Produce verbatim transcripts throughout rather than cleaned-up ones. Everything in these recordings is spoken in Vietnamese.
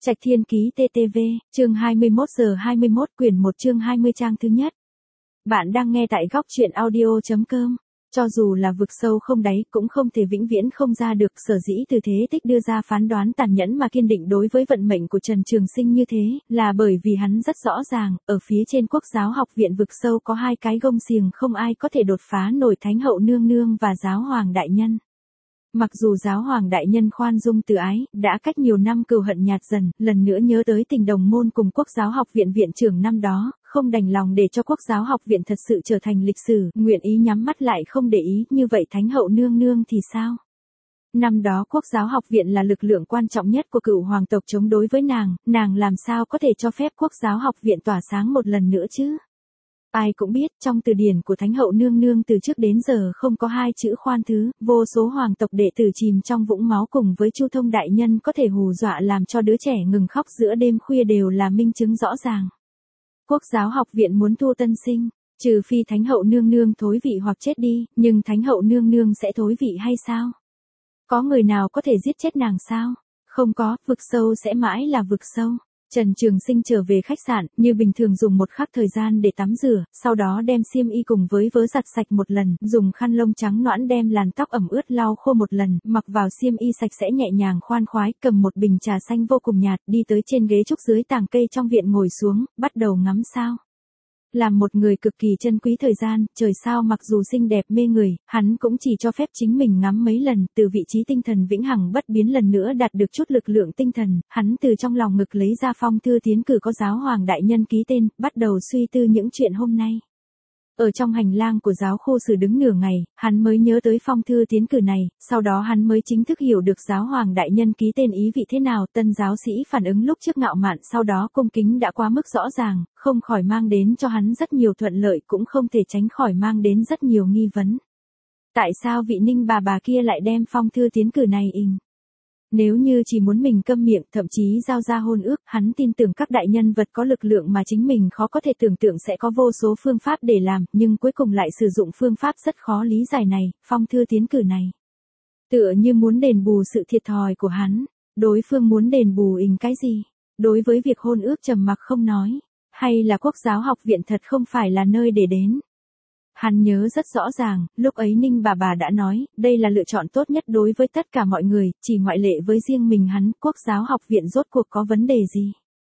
Trạch Thiên Ký tê tê vê, chương hai mươi mốt giờ hai mươi mốt quyển một chương hai mươi trang thứ nhất. Bạn đang nghe tại góc truyện audio.com. Cho dù là vực sâu không đáy cũng không thể vĩnh viễn không ra được, sở dĩ Từ Thế Tích đưa ra phán đoán tàn nhẫn mà kiên định đối với vận mệnh của Trần Trường Sinh như thế, là bởi vì hắn rất rõ ràng, ở phía trên Quốc Giáo Học viện vực sâu có hai cái gông xiềng không ai có thể đột phá nổi, Thánh Hậu Nương Nương và Giáo Hoàng Đại Nhân. Mặc dù Giáo Hoàng Đại Nhân khoan dung từ ái, đã cách nhiều năm cừu hận nhạt dần, lần nữa nhớ tới tình đồng môn cùng Quốc Giáo Học viện viện trưởng năm đó, không đành lòng để cho Quốc Giáo Học viện thật sự trở thành lịch sử, nguyện ý nhắm mắt lại không để ý, như vậy Thánh Hậu Nương Nương thì sao? Năm đó Quốc Giáo Học viện là lực lượng quan trọng nhất của cựu hoàng tộc chống đối với nàng, nàng làm sao có thể cho phép Quốc Giáo Học viện tỏa sáng một lần nữa chứ? Ai cũng biết, trong từ điển của Thánh Hậu Nương Nương từ trước đến giờ không có hai chữ khoan thứ, vô số hoàng tộc đệ tử chìm trong vũng máu cùng với Chu Thông Đại Nhân có thể hù dọa làm cho đứa trẻ ngừng khóc giữa đêm khuya đều là minh chứng rõ ràng. Quốc Giáo Học viện muốn thu tân sinh, trừ phi Thánh Hậu Nương Nương thối vị hoặc chết đi, nhưng Thánh Hậu Nương Nương sẽ thối vị hay sao? Có người nào có thể giết chết nàng sao? Không có, vực sâu sẽ mãi là vực sâu. Trần Trường Sinh trở về khách sạn, như bình thường dùng một khắc thời gian để tắm rửa, sau đó đem xiêm y cùng với vớ giặt sạch một lần, dùng khăn lông trắng nõn đem làn tóc ẩm ướt lau khô một lần, mặc vào xiêm y sạch sẽ nhẹ nhàng khoan khoái, cầm một bình trà xanh vô cùng nhạt, đi tới trên ghế trúc dưới tàng cây trong viện ngồi xuống, bắt đầu ngắm sao. Làm một người cực kỳ trân quý thời gian, trời sao mặc dù xinh đẹp mê người, hắn cũng chỉ cho phép chính mình ngắm mấy lần, từ vị trí tinh thần vĩnh hằng bất biến lần nữa đạt được chút lực lượng tinh thần, hắn từ trong lòng ngực lấy ra phong thư tiến cử có Giáo Hoàng Đại Nhân ký tên, bắt đầu suy tư những chuyện hôm nay. Ở trong hành lang của giáo khu sử đứng nửa ngày, hắn mới nhớ tới phong thư tiến cử này, sau đó hắn mới chính thức hiểu được Giáo Hoàng Đại Nhân ký tên ý vị thế nào. Tân giáo sĩ phản ứng lúc trước ngạo mạn sau đó cung kính đã quá mức rõ ràng, không khỏi mang đến cho hắn rất nhiều thuận lợi, cũng không thể tránh khỏi mang đến rất nhiều nghi vấn. Tại sao vị Ninh bà bà kia lại đem phong thư tiến cử này in? Nếu như chỉ muốn mình câm miệng, thậm chí giao ra hôn ước, hắn tin tưởng các đại nhân vật có lực lượng mà chính mình khó có thể tưởng tượng sẽ có vô số phương pháp để làm, nhưng cuối cùng lại sử dụng phương pháp rất khó lý giải này, phong thư tiến cử này. Tựa như muốn đền bù sự thiệt thòi của hắn, đối phương muốn đền bù in cái gì? Đối với việc hôn ước trầm mặc không nói, hay là Quốc Giáo Học viện thật không phải là nơi để đến? Hắn nhớ rất rõ ràng, lúc ấy Ninh bà bà đã nói, đây là lựa chọn tốt nhất đối với tất cả mọi người, chỉ ngoại lệ với riêng mình hắn. Quốc Giáo Học viện rốt cuộc có vấn đề gì?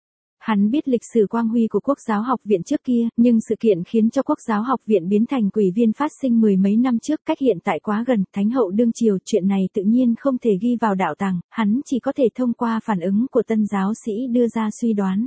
Hắn biết lịch sử quang huy của Quốc Giáo Học viện trước kia, nhưng sự kiện khiến cho Quốc Giáo Học viện biến thành quỷ viên phát sinh mười mấy năm trước, cách hiện tại quá gần, Thánh Hậu đương triều, chuyện này tự nhiên không thể ghi vào đạo tàng, hắn chỉ có thể thông qua phản ứng của tân giáo sĩ đưa ra suy đoán.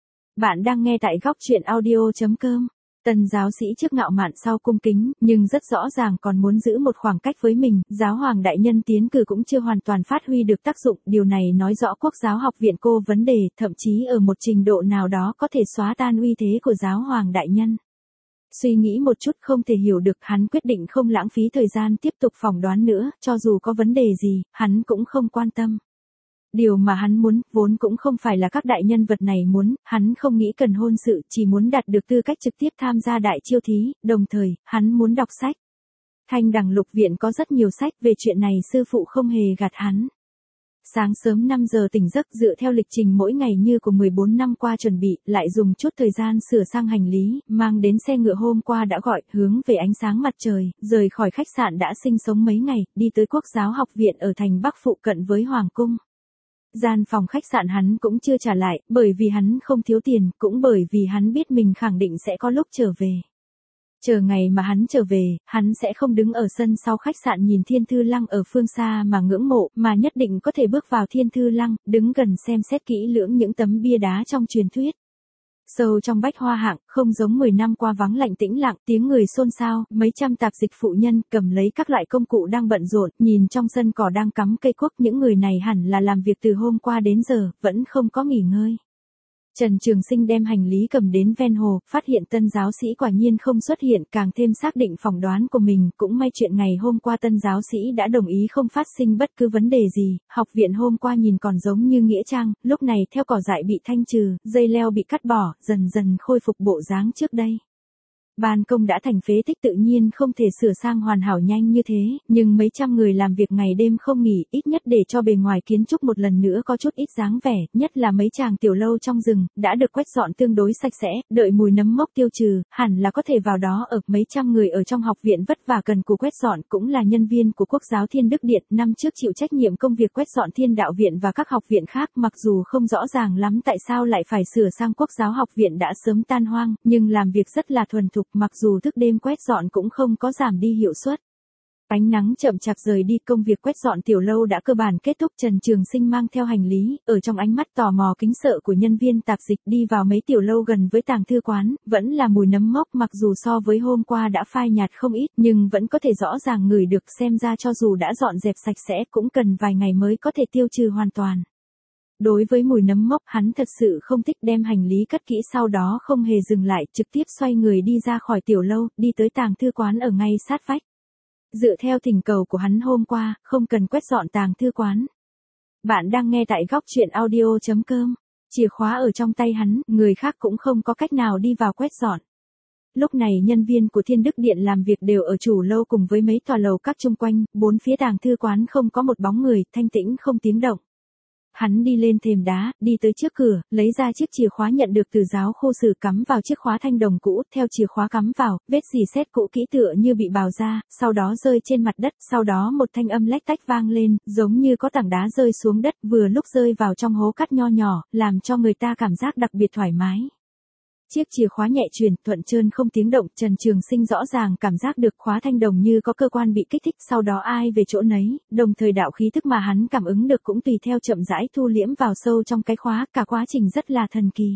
Bạn đang nghe tại góc truyện audio.com. Tân giáo sĩ trước ngạo mạn sau cung kính, nhưng rất rõ ràng còn muốn giữ một khoảng cách với mình. Giáo Hoàng Đại Nhân tiến cử cũng chưa hoàn toàn phát huy được tác dụng, điều này nói rõ Quốc Giáo Học viện cô vấn đề, thậm chí ở một trình độ nào đó có thể xóa tan uy thế của Giáo Hoàng Đại Nhân. Suy nghĩ một chút không thể hiểu được, hắn quyết định không lãng phí thời gian tiếp tục phỏng đoán nữa, cho dù có vấn đề gì, hắn cũng không quan tâm. Điều mà hắn muốn, vốn cũng không phải là các đại nhân vật này muốn, hắn không nghĩ cần hôn sự, chỉ muốn đạt được tư cách trực tiếp tham gia đại chiêu thí, đồng thời, hắn muốn đọc sách. Thanh Đằng Lục viện có rất nhiều sách, về chuyện này sư phụ không hề gạt hắn. Sáng sớm năm giờ tỉnh giấc, dựa theo lịch trình mỗi ngày như của mười bốn năm qua chuẩn bị, lại dùng chút thời gian sửa sang hành lý, mang đến xe ngựa hôm qua đã gọi, hướng về ánh sáng mặt trời, rời khỏi khách sạn đã sinh sống mấy ngày, đi tới Quốc Giáo Học viện ở thành Bắc phụ cận với Hoàng cung. Gian phòng khách sạn hắn cũng chưa trả lại, bởi vì hắn không thiếu tiền, cũng bởi vì hắn biết mình khẳng định sẽ có lúc trở về. Chờ ngày mà hắn trở về, hắn sẽ không đứng ở sân sau khách sạn nhìn Thiên Thư Lăng ở phương xa mà ngưỡng mộ, mà nhất định có thể bước vào Thiên Thư Lăng, đứng gần xem xét kỹ lưỡng những tấm bia đá trong truyền thuyết. Sâu trong bách hoa hạng, không giống mười năm qua vắng lạnh tĩnh lặng, tiếng người xôn xao, mấy trăm tạp dịch phụ nhân cầm lấy các loại công cụ đang bận rộn, nhìn trong sân cỏ đang cắm cây cuốc, những người này hẳn là làm việc từ hôm qua đến giờ, vẫn không có nghỉ ngơi. Trần Trường Sinh đem hành lý cầm đến ven hồ, phát hiện tân giáo sĩ quả nhiên không xuất hiện, càng thêm xác định phỏng đoán của mình, cũng may chuyện ngày hôm qua tân giáo sĩ đã đồng ý không phát sinh bất cứ vấn đề gì, học viện hôm qua nhìn còn giống như nghĩa trang, lúc này theo cỏ dại bị thanh trừ, dây leo bị cắt bỏ, dần dần khôi phục bộ dáng trước đây. Ban công đã thành phế tích tự nhiên không thể sửa sang hoàn hảo nhanh như thế, nhưng mấy trăm người làm việc ngày đêm không nghỉ, ít nhất để cho bề ngoài kiến trúc một lần nữa có chút ít dáng vẻ, nhất là mấy chàng tiểu lâu trong rừng, đã được quét dọn tương đối sạch sẽ, đợi mùi nấm mốc tiêu trừ, hẳn là có thể vào đó ở. Mấy trăm người ở trong học viện vất vả cần cù quét dọn cũng là nhân viên của Quốc giáo Thiên Đức Điện, năm trước chịu trách nhiệm công việc quét dọn Thiên Đạo Viện và các học viện khác, mặc dù không rõ ràng lắm tại sao lại phải sửa sang Quốc giáo học viện đã sớm tan hoang, nhưng làm việc rất là thuần thục, mặc dù thức đêm quét dọn cũng không có giảm đi hiệu suất. Ánh nắng chậm chạp rời đi, công việc quét dọn tiểu lâu đã cơ bản kết thúc. Trần Trường Sinh mang theo hành lý, ở trong ánh mắt tò mò kính sợ của nhân viên tạp dịch đi vào mấy tiểu lâu gần với tàng thư quán, vẫn là mùi nấm mốc, mặc dù so với hôm qua đã phai nhạt không ít, nhưng vẫn có thể rõ ràng ngửi được, xem ra cho dù đã dọn dẹp sạch sẽ cũng cần vài ngày mới có thể tiêu trừ hoàn toàn. Đối với mùi nấm mốc, hắn thật sự không thích, đem hành lý cất kỹ sau đó không hề dừng lại, trực tiếp xoay người đi ra khỏi tiểu lâu, đi tới tàng thư quán ở ngay sát vách. Dựa theo thỉnh cầu của hắn hôm qua, không cần quét dọn tàng thư quán. Bạn đang nghe tại góc truyện audio chấm com. Chìa khóa ở trong tay hắn, người khác cũng không có cách nào đi vào quét dọn. Lúc này nhân viên của Thiên Đức Điện làm việc đều ở chủ lâu cùng với mấy tòa lầu các chung quanh, bốn phía tàng thư quán không có một bóng người, thanh tĩnh không tiếng động. Hắn đi lên thềm đá, đi tới trước cửa, lấy ra chiếc chìa khóa nhận được từ giáo khô sử cắm vào chiếc khóa thanh đồng cũ, theo chìa khóa cắm vào, vết rỉ sét cũ kỹ tựa như bị bào ra, sau đó rơi trên mặt đất, sau đó một thanh âm lách tách vang lên, giống như có tảng đá rơi xuống đất, vừa lúc rơi vào trong hố cát nho nhỏ, làm cho người ta cảm giác đặc biệt thoải mái. Chiếc chìa khóa nhẹ chuyển, thuận trơn không tiếng động, Trần Trường Sinh rõ ràng cảm giác được khóa thanh đồng như có cơ quan bị kích thích, sau đó ai về chỗ nấy, đồng thời đạo khí thức mà hắn cảm ứng được cũng tùy theo chậm rãi thu liễm vào sâu trong cái khóa, cả quá trình rất là thần kỳ.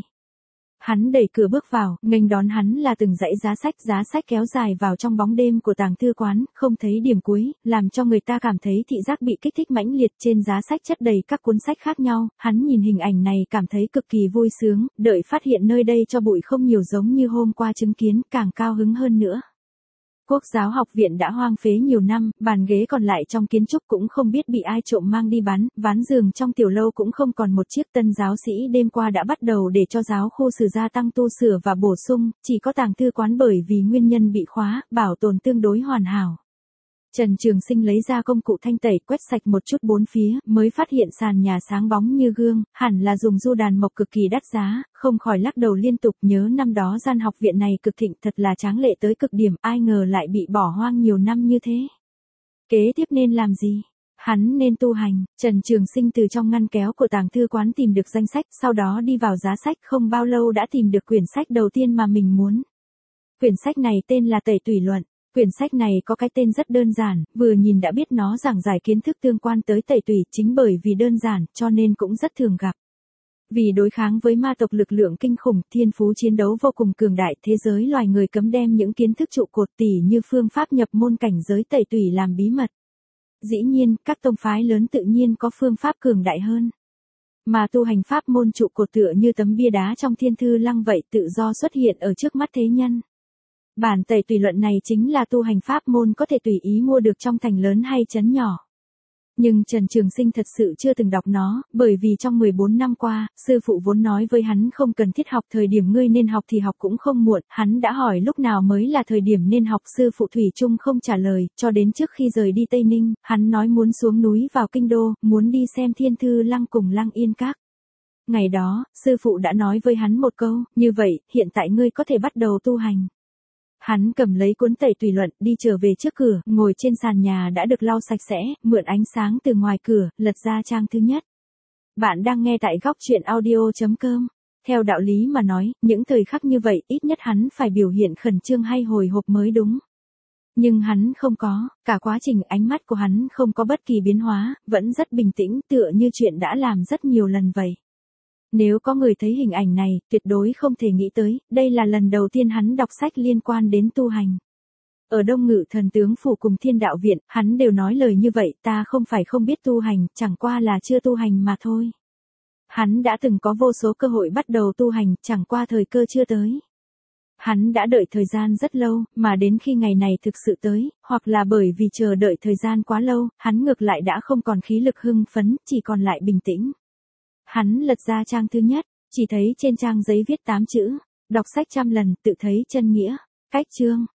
Hắn đẩy cửa bước vào, nghênh đón hắn là từng dãy giá sách, giá sách kéo dài vào trong bóng đêm của tàng thư quán, không thấy điểm cuối, làm cho người ta cảm thấy thị giác bị kích thích mãnh liệt. Trên giá sách chất đầy các cuốn sách khác nhau, hắn nhìn hình ảnh này cảm thấy cực kỳ vui sướng, đợi phát hiện nơi đây cho bụi không nhiều giống như hôm qua chứng kiến, càng cao hứng hơn nữa. Quốc giáo học viện đã hoang phế nhiều năm, bàn ghế còn lại trong kiến trúc cũng không biết bị ai trộm mang đi bán, ván giường trong tiểu lâu cũng không còn một chiếc. Tân giáo sĩ đêm qua đã bắt đầu để cho giáo khu sử gia tăng tu sửa và bổ sung, chỉ có tàng thư quán bởi vì nguyên nhân bị khóa, bảo tồn tương đối hoàn hảo. Trần Trường Sinh lấy ra công cụ thanh tẩy, quét sạch một chút bốn phía, mới phát hiện sàn nhà sáng bóng như gương, hẳn là dùng du đàn mộc cực kỳ đắt giá, không khỏi lắc đầu liên tục, nhớ năm đó gian học viện này cực thịnh, thật là tráng lệ tới cực điểm, ai ngờ lại bị bỏ hoang nhiều năm như thế. Kế tiếp nên làm gì? Hắn nên tu hành. Trần Trường Sinh từ trong ngăn kéo của tàng thư quán tìm được danh sách, sau đó đi vào giá sách, không bao lâu đã tìm được quyển sách đầu tiên mà mình muốn. Quyển sách này tên là Tẩy Tủy Luận. Quyển sách này có cái tên rất đơn giản, vừa nhìn đã biết nó giảng giải kiến thức tương quan tới tẩy tủy, chính bởi vì đơn giản, cho nên cũng rất thường gặp. Vì đối kháng với ma tộc lực lượng kinh khủng, thiên phú chiến đấu vô cùng cường đại, thế giới loài người cấm đem những kiến thức trụ cột tỉ như phương pháp nhập môn cảnh giới tẩy tủy làm bí mật. Dĩ nhiên, các tông phái lớn tự nhiên có phương pháp cường đại hơn. Mà tu hành pháp môn trụ cột tựa như tấm bia đá trong Thiên Thư Lăng vậy, tự do xuất hiện ở trước mắt thế nhân. Bản Tẩy Tủy Luận này chính là tu hành pháp môn có thể tùy ý mua được trong thành lớn hay trấn nhỏ. Nhưng Trần Trường Sinh thật sự chưa từng đọc nó, bởi vì trong mười bốn năm qua, sư phụ vốn nói với hắn không cần thiết học, thời điểm ngươi nên học thì học cũng không muộn, hắn đã hỏi lúc nào mới là thời điểm nên học, sư phụ thủy chung không trả lời, cho đến trước khi rời đi Tây Ninh, hắn nói muốn xuống núi vào kinh đô, muốn đi xem Thiên Thư Lăng cùng Lăng Yên Các. Ngày đó, sư phụ đã nói với hắn một câu, như vậy, hiện tại ngươi có thể bắt đầu tu hành. Hắn cầm lấy cuốn Tẩy Tủy Luận, đi trở về trước cửa, ngồi trên sàn nhà đã được lau sạch sẽ, mượn ánh sáng từ ngoài cửa, lật ra trang thứ nhất. Bạn đang nghe tại góc truyện audio chấm com. Theo đạo lý mà nói, những thời khắc như vậy, ít nhất hắn phải biểu hiện khẩn trương hay hồi hộp mới đúng. Nhưng hắn không có, cả quá trình ánh mắt của hắn không có bất kỳ biến hóa, vẫn rất bình tĩnh, tựa như chuyện đã làm rất nhiều lần vậy. Nếu có người thấy hình ảnh này, tuyệt đối không thể nghĩ tới, đây là lần đầu tiên hắn đọc sách liên quan đến tu hành. Ở Đông Ngự Thần Tướng Phủ cùng Thiên Đạo Viện, hắn đều nói lời như vậy, ta không phải không biết tu hành, chẳng qua là chưa tu hành mà thôi. Hắn đã từng có vô số cơ hội bắt đầu tu hành, chẳng qua thời cơ chưa tới. Hắn đã đợi thời gian rất lâu, mà đến khi ngày này thực sự tới, hoặc là bởi vì chờ đợi thời gian quá lâu, hắn ngược lại đã không còn khí lực hưng phấn, chỉ còn lại bình tĩnh. Hắn lật ra trang thứ nhất, chỉ thấy trên trang giấy viết tám chữ, đọc sách trăm lần, tự thấy chân nghĩa. Cách chương